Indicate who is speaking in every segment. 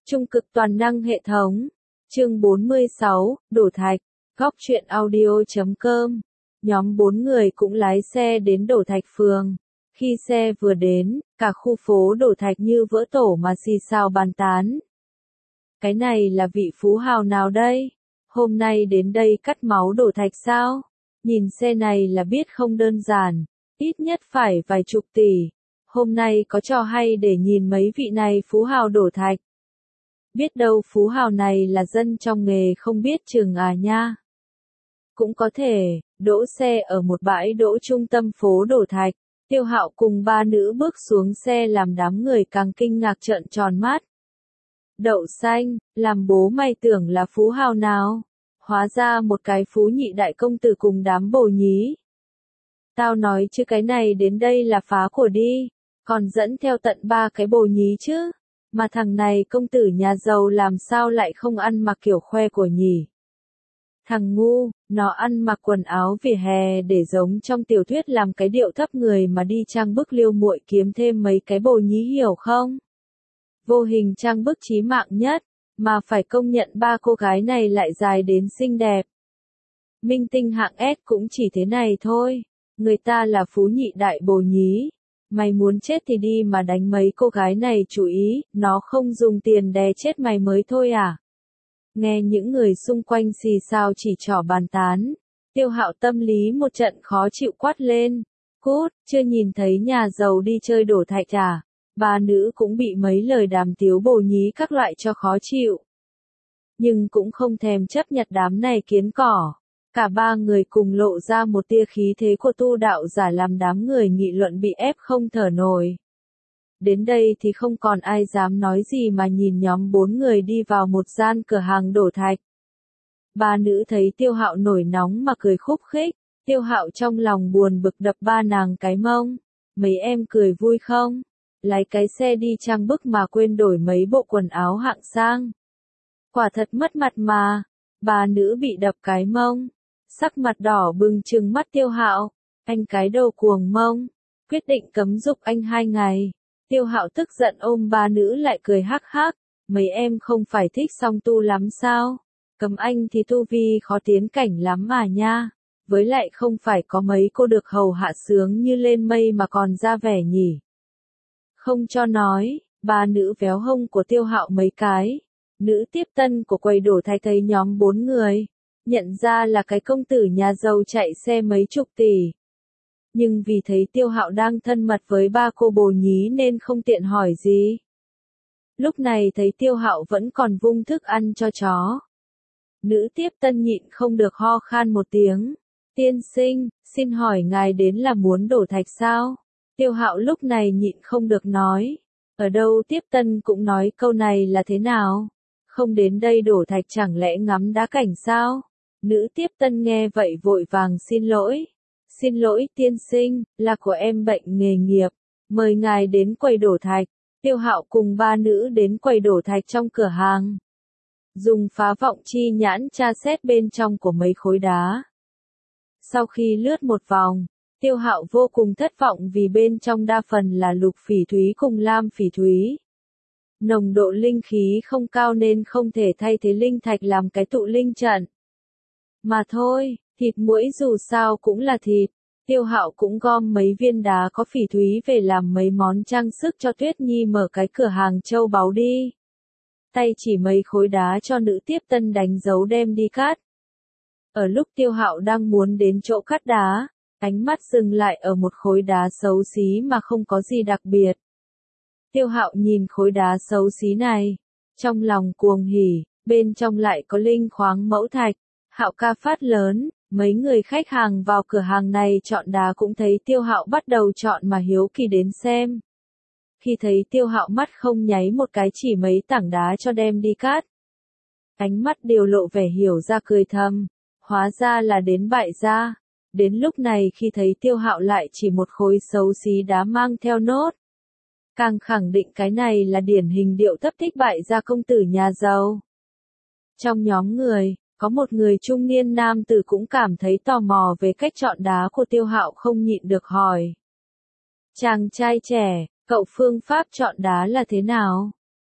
Speaker 1: Trung cực toàn năng hệ thống. Chương 46, đổ thạch. Góc truyện audio.com. Nhóm 4 người cũng lái xe đến đổ thạch phường. Khi xe vừa đến, cả khu phố đổ thạch như vỡ tổ mà xì xào bàn tán. Cái này là vị phú hào nào đây? Hôm nay đến đây cắt máu đổ thạch sao? Nhìn xe này là biết không đơn giản, ít nhất phải vài chục tỷ. Hôm nay có trò hay để nhìn mấy vị này phú hào đổ thạch. Biết đâu phú hào này là dân trong nghề không biết chừng à nha. Cũng có thể, đỗ xe ở một bãi đỗ trung tâm phố đổ thạch. Tiêu Hạo cùng ba nữ bước xuống xe làm đám người càng kinh ngạc trợn tròn mắt. Đậu xanh, làm bố mày tưởng là phú hào nào? Hóa ra một cái phú nhị đại công tử cùng đám bồ nhí. Tao nói chứ cái này đến đây là phá của đi, còn dẫn theo tận 3 cái bồ nhí chứ. Mà thằng này công tử nhà giàu làm sao lại không ăn mặc kiểu khoe của nhỉ? Thằng ngu, nó ăn mặc quần áo vỉa hè để giống trong tiểu thuyết làm cái điệu thấp người mà đi trang bức liêu muội kiếm thêm mấy cái bồ nhí hiểu không? Vô hình trang bức chí mạng nhất, mà phải công nhận 3 cô gái này lại dài đến xinh đẹp. Minh tinh hạng S cũng chỉ thế này thôi, người ta là phú nhị đại bồ nhí. Mày muốn chết thì đi mà đánh mấy cô gái này chú ý, nó không dùng tiền đè chết mày mới thôi à? Nghe những người xung quanh xì xào chỉ trỏ bàn tán, Tiêu Hạo tâm lý một trận khó chịu quát lên. Cút, chưa nhìn thấy nhà giàu đi chơi đổ thạch à? Ba nữ cũng bị mấy lời đàm tiếu bồ nhí các loại cho khó chịu. Nhưng cũng không thèm chấp nhận đám này kiến cỏ. Cả 3 người cùng lộ ra một tia khí thế của tu đạo giả làm đám người nghị luận bị ép không thở nổi. Đến đây thì không còn ai dám nói gì mà nhìn nhóm 4 người đi vào một gian cửa hàng đổ thạch. Ba nữ thấy Tiêu Hạo nổi nóng mà cười khúc khích, Tiêu Hạo trong lòng buồn bực đập ba nàng cái mông. Mấy em cười vui không? Lái cái xe đi trang bức mà quên đổi mấy bộ quần áo hạng sang. Quả thật mất mặt mà. Ba nữ bị đập cái mông. Sắc mặt đỏ bừng trừng mắt Tiêu Hạo. Anh cái đầu cuồng mông. Quyết định cấm dục anh 2 ngày. Tiêu Hạo tức giận ôm ba nữ lại cười hắc hắc. Mấy em không phải thích song tu lắm sao? Cấm anh thì tu vi khó tiến cảnh lắm mà nha. Với lại không phải có mấy cô được hầu hạ sướng như lên mây mà còn ra vẻ nhỉ. Không cho nói, ba nữ véo hông của Tiêu Hạo mấy cái. Nữ tiếp tân của quầy đổ thạch thấy nhóm 4 người. Nhận ra là cái công tử nhà giàu chạy xe mấy chục tỷ. Nhưng vì thấy Tiêu Hạo đang thân mật với 3 cô bồ nhí nên không tiện hỏi gì. Lúc này thấy Tiêu Hạo vẫn còn vung thức ăn cho chó. Nữ tiếp tân nhịn không được ho khan một tiếng. Tiên sinh, xin hỏi ngài đến là muốn đổ thạch sao? Tiêu Hạo lúc này nhịn không được nói. Ở đâu tiếp tân cũng nói câu này là thế nào? Không đến đây đổ thạch chẳng lẽ ngắm đá cảnh sao? Nữ tiếp tân nghe vậy vội vàng xin lỗi. Xin lỗi tiên sinh, là của em bệnh nghề nghiệp. Mời ngài đến quầy đổ thạch. Tiêu Hạo cùng ba nữ đến quầy đổ thạch trong cửa hàng. Dùng phá vọng chi nhãn tra xét bên trong của mấy khối đá. Sau khi lướt một vòng, Tiêu Hạo vô cùng thất vọng vì bên trong đa phần là lục phỉ thúy cùng lam phỉ thúy. Nồng độ linh khí không cao nên không thể thay thế linh thạch làm cái tụ linh trận. Mà thôi, thịt muỗi dù sao cũng là thịt. Tiêu Hạo cũng gom mấy viên đá có phỉ thúy về làm mấy món trang sức cho Tuyết Nhi mở cái cửa hàng châu báu đi. Tay chỉ mấy khối đá cho nữ tiếp tân đánh dấu đem đi cắt. Ở lúc Tiêu Hạo đang muốn đến chỗ cắt đá, ánh mắt dừng lại ở một khối đá xấu xí mà không có gì đặc biệt. Tiêu Hạo nhìn khối đá xấu xí này, trong lòng cuồng hỉ, bên trong lại có linh khoáng mẫu thạch. Hạo ca phát lớn, mấy người khách hàng vào cửa hàng này chọn đá cũng thấy Tiêu Hạo bắt đầu chọn mà hiếu kỳ đến xem. Khi thấy Tiêu Hạo mắt không nháy một cái chỉ mấy tảng đá cho đem đi cắt. Ánh mắt đều lộ vẻ hiểu ra cười thầm, hóa ra là đến bại gia. Đến lúc này khi thấy Tiêu Hạo lại chỉ một khối xấu xí đá mang theo nốt. Càng khẳng định cái này là điển hình điệu thấp thích bại gia công tử nhà giàu. Trong nhóm người, có một người trung niên nam tử cũng cảm thấy tò mò về cách chọn đá của Tiêu Hạo không nhịn được hỏi. Chàng trai trẻ, cậu phương pháp chọn đá là thế nào?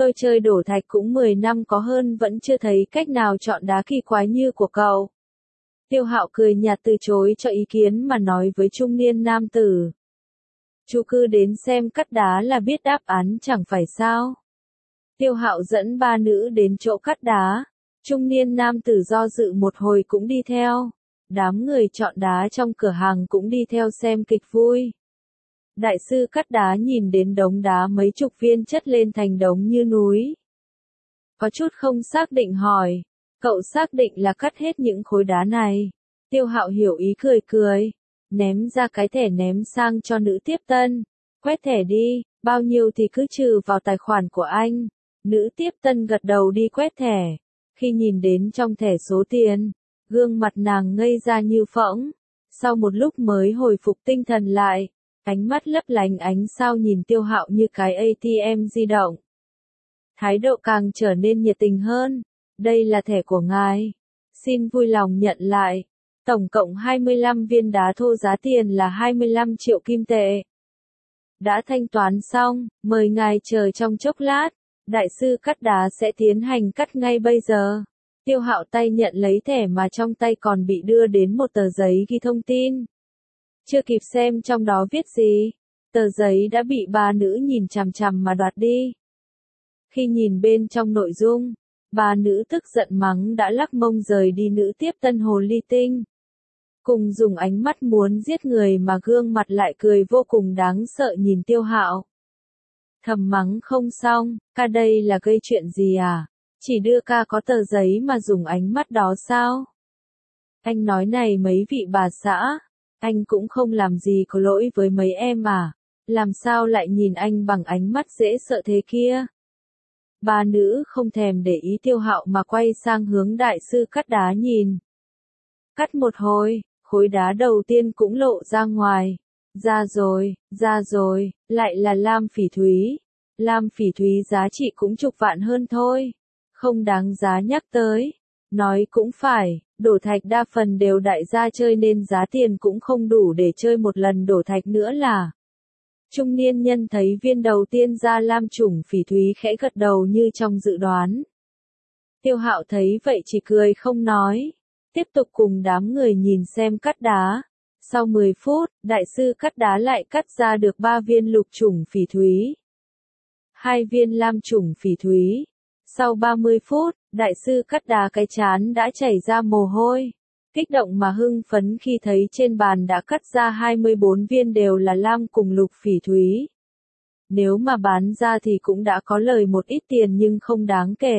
Speaker 1: Tôi chơi đổ thạch cũng 10 năm có hơn vẫn chưa thấy cách nào chọn đá kỳ quái như của cậu. Tiêu Hạo cười nhạt từ chối cho ý kiến mà nói với trung niên nam tử. Chú cứ đến xem cắt đá là biết đáp án chẳng phải sao. Tiêu Hạo dẫn ba nữ đến chỗ cắt đá. Trung niên nam tử do dự một hồi cũng đi theo. Đám người chọn đá trong cửa hàng cũng đi theo xem kịch vui. Đại sư cắt đá nhìn đến đống đá mấy chục viên chất lên thành đống như núi. Có chút không xác định hỏi, cậu xác định là cắt hết những khối đá này. Tiêu Hạo hiểu ý cười cười, ném ra cái thẻ ném sang cho nữ tiếp tân. Quét thẻ đi, bao nhiêu thì cứ trừ vào tài khoản của anh. Nữ tiếp tân gật đầu đi quét thẻ. Khi nhìn đến trong thẻ số tiền, gương mặt nàng ngây ra như phỗng. Sau một lúc mới hồi phục tinh thần lại, ánh mắt lấp lánh ánh sao nhìn Tiêu Hạo như cái ATM di động. Thái độ càng trở nên nhiệt tình hơn. Đây là thẻ của ngài. Xin vui lòng nhận lại. Tổng cộng 25 viên đá thô giá tiền là 25 triệu kim tệ. Đã thanh toán xong, mời ngài chờ trong chốc lát. Đại sư cắt đá sẽ tiến hành cắt ngay bây giờ. Tiêu Hạo tay nhận lấy thẻ mà trong tay còn bị đưa đến một tờ giấy ghi thông tin. Chưa kịp xem trong đó viết gì, tờ giấy đã bị ba nữ nhìn chằm chằm mà đoạt đi. Khi nhìn bên trong nội dung, ba nữ tức giận mắng đã lắc mông rời đi nữ tiếp tân hồ ly tinh. Cùng dùng ánh mắt muốn giết người mà gương mặt lại cười vô cùng đáng sợ nhìn Tiêu Hạo. Thầm mắng không xong, ca đây là gây chuyện gì à? Chỉ đưa ca có tờ giấy mà dùng ánh mắt đó sao? Anh nói này mấy vị bà xã, anh cũng không làm gì có lỗi với mấy em à? Làm sao lại nhìn anh bằng ánh mắt dễ sợ thế kia? Ba nữ không thèm để ý Tiêu Hạo mà quay sang hướng đại sư cắt đá nhìn. Cắt một hồi, khối đá đầu tiên cũng lộ ra ngoài. Ra rồi, lại là lam phỉ thúy. Lam phỉ thúy giá trị cũng chục vạn hơn thôi. Không đáng giá nhắc tới. Nói cũng phải, đổ thạch đa phần đều đại gia chơi nên giá tiền cũng không đủ để chơi một lần đổ thạch nữa là. Trung niên nhân thấy viên đầu tiên ra lam chủng phỉ thúy khẽ gật đầu như trong dự đoán. Tiêu Hạo thấy vậy chỉ cười không nói. Tiếp tục cùng đám người nhìn xem cắt đá. Sau 10 phút, đại sư cắt đá lại cắt ra được 3 viên lục chủng phỉ thúy. 2 viên lam chủng phỉ thúy. Sau 30 phút, đại sư cắt đá cái chán đã chảy ra mồ hôi. Kích động mà hưng phấn khi thấy trên bàn đã cắt ra 24 viên đều là lam cùng lục phỉ thúy. Nếu mà bán ra thì cũng đã có lời một ít tiền nhưng không đáng kể.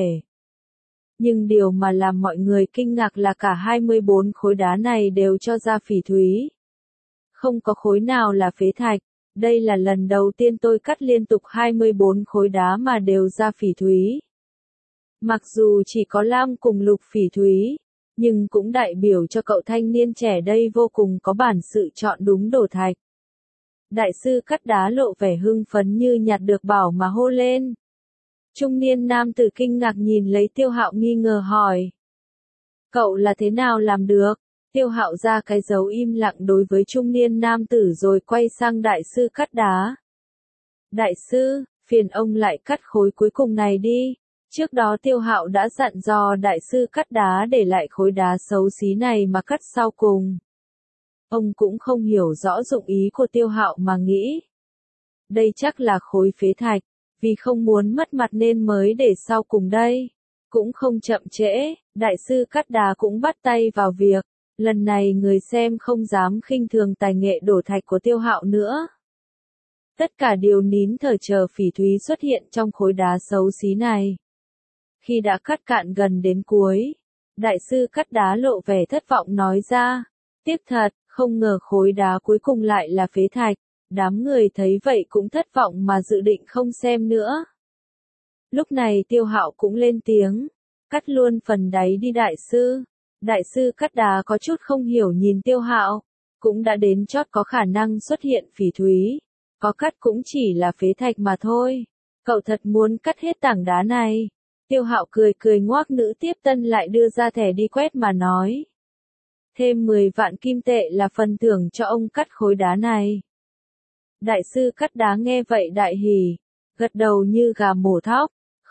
Speaker 1: Nhưng điều mà làm mọi người kinh ngạc là cả 24 khối đá này đều cho ra phỉ thúy. Không có khối nào là phế thạch. Đây là lần đầu tiên tôi cắt liên tục 24 khối đá mà đều ra phỉ thúy. Mặc dù chỉ có lam cùng lục phỉ thúy, nhưng cũng đại biểu cho cậu thanh niên trẻ đây vô cùng có bản sự chọn đúng đổ thạch. Đại sư cắt đá lộ vẻ hưng phấn như nhặt được bảo mà hô lên. Trung niên nam tử kinh ngạc nhìn lấy Tiêu Hạo nghi ngờ hỏi. Cậu là thế nào làm được? Tiêu Hạo ra cái dấu im lặng đối với trung niên nam tử rồi quay sang đại sư cắt đá. Đại sư, phiền ông lại cắt khối cuối cùng này đi. Trước đó Tiêu Hạo đã dặn dò đại sư cắt đá để lại khối đá xấu xí này mà cắt sau cùng. Ông cũng không hiểu rõ dụng ý của Tiêu Hạo mà nghĩ. Đây chắc là khối phế thạch, vì không muốn mất mặt nên mới để sau cùng đây. Cũng không chậm trễ, đại sư cắt đá cũng bắt tay vào việc. Lần này người xem không dám khinh thường tài nghệ đổ thạch của Tiêu Hạo nữa. Tất cả đều nín thở chờ phỉ thúy xuất hiện trong khối đá xấu xí này. Khi đã cắt cạn gần đến cuối, đại sư cắt đá lộ vẻ thất vọng nói ra. Tiếc thật, không ngờ khối đá cuối cùng lại là phế thạch. Đám người thấy vậy cũng thất vọng mà dự định không xem nữa. Lúc này Tiêu Hạo cũng lên tiếng. Cắt luôn phần đáy đi đại sư. Đại sư cắt đá có chút không hiểu nhìn Tiêu Hạo. Cũng đã đến chót có khả năng xuất hiện phỉ thúy. Có cắt cũng chỉ là phế thạch mà thôi. Cậu thật muốn cắt hết tảng đá này. Tiêu Hạo cười cười ngoác nữ tiếp tân lại đưa ra thẻ đi quét mà nói. Thêm 10 vạn kim tệ là phần thưởng cho ông cắt khối đá này. Đại sư cắt đá nghe vậy đại hỉ. Gật đầu như gà mổ thóc.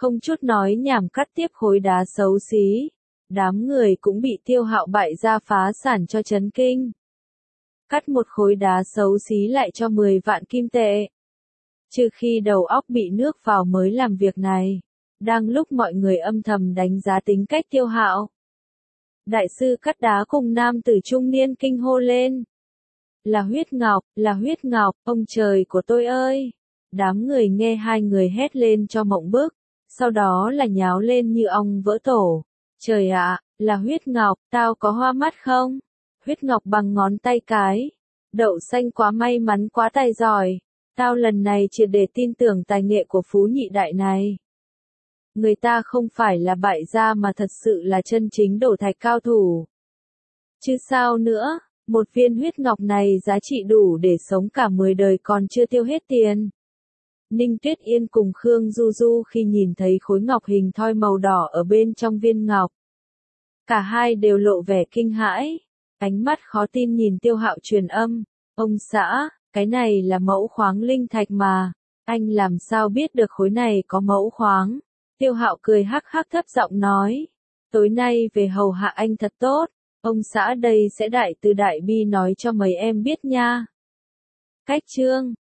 Speaker 1: Không chút nói nhảm cắt tiếp khối đá xấu xí. Đám người cũng bị Tiêu Hạo bại ra phá sản cho chấn kinh. Cắt một khối đá xấu xí lại cho 10 vạn kim tệ. Trừ khi đầu óc bị nước vào mới làm việc này. Đang lúc mọi người âm thầm đánh giá tính cách Tiêu Hạo, đại sư cắt đá cùng nam tử trung niên kinh hô lên. Là huyết ngọc, ông trời của tôi ơi! Đám người nghe hai người hét lên cho mộng bức, sau đó là nháo lên như ong vỡ tổ. Trời ạ, là huyết ngọc, tao có hoa mắt không? Huyết ngọc bằng ngón tay cái. Đậu xanh quá may mắn quá tài giỏi. Tao lần này triệt để tin tưởng tài nghệ của phú nhị đại này. Người ta không phải là bại gia mà thật sự là chân chính đổ thạch cao thủ. Chứ sao nữa, một viên huyết ngọc này giá trị đủ để sống cả 10 đời còn chưa tiêu hết tiền. Ninh Tuyết Yên cùng Khương Du Du khi nhìn thấy khối ngọc hình thoi màu đỏ ở bên trong viên ngọc. Cả hai đều lộ vẻ kinh hãi, ánh mắt khó tin nhìn Tiêu Hạo truyền âm. Ông xã, cái này là mẫu khoáng linh thạch mà, anh làm sao biết được khối này có mẫu khoáng? Tiêu Hạo cười hắc hắc thấp giọng nói, tối nay về hầu hạ anh thật tốt, ông xã đây sẽ đại từ đại bi nói cho mấy em biết nha. Cách chương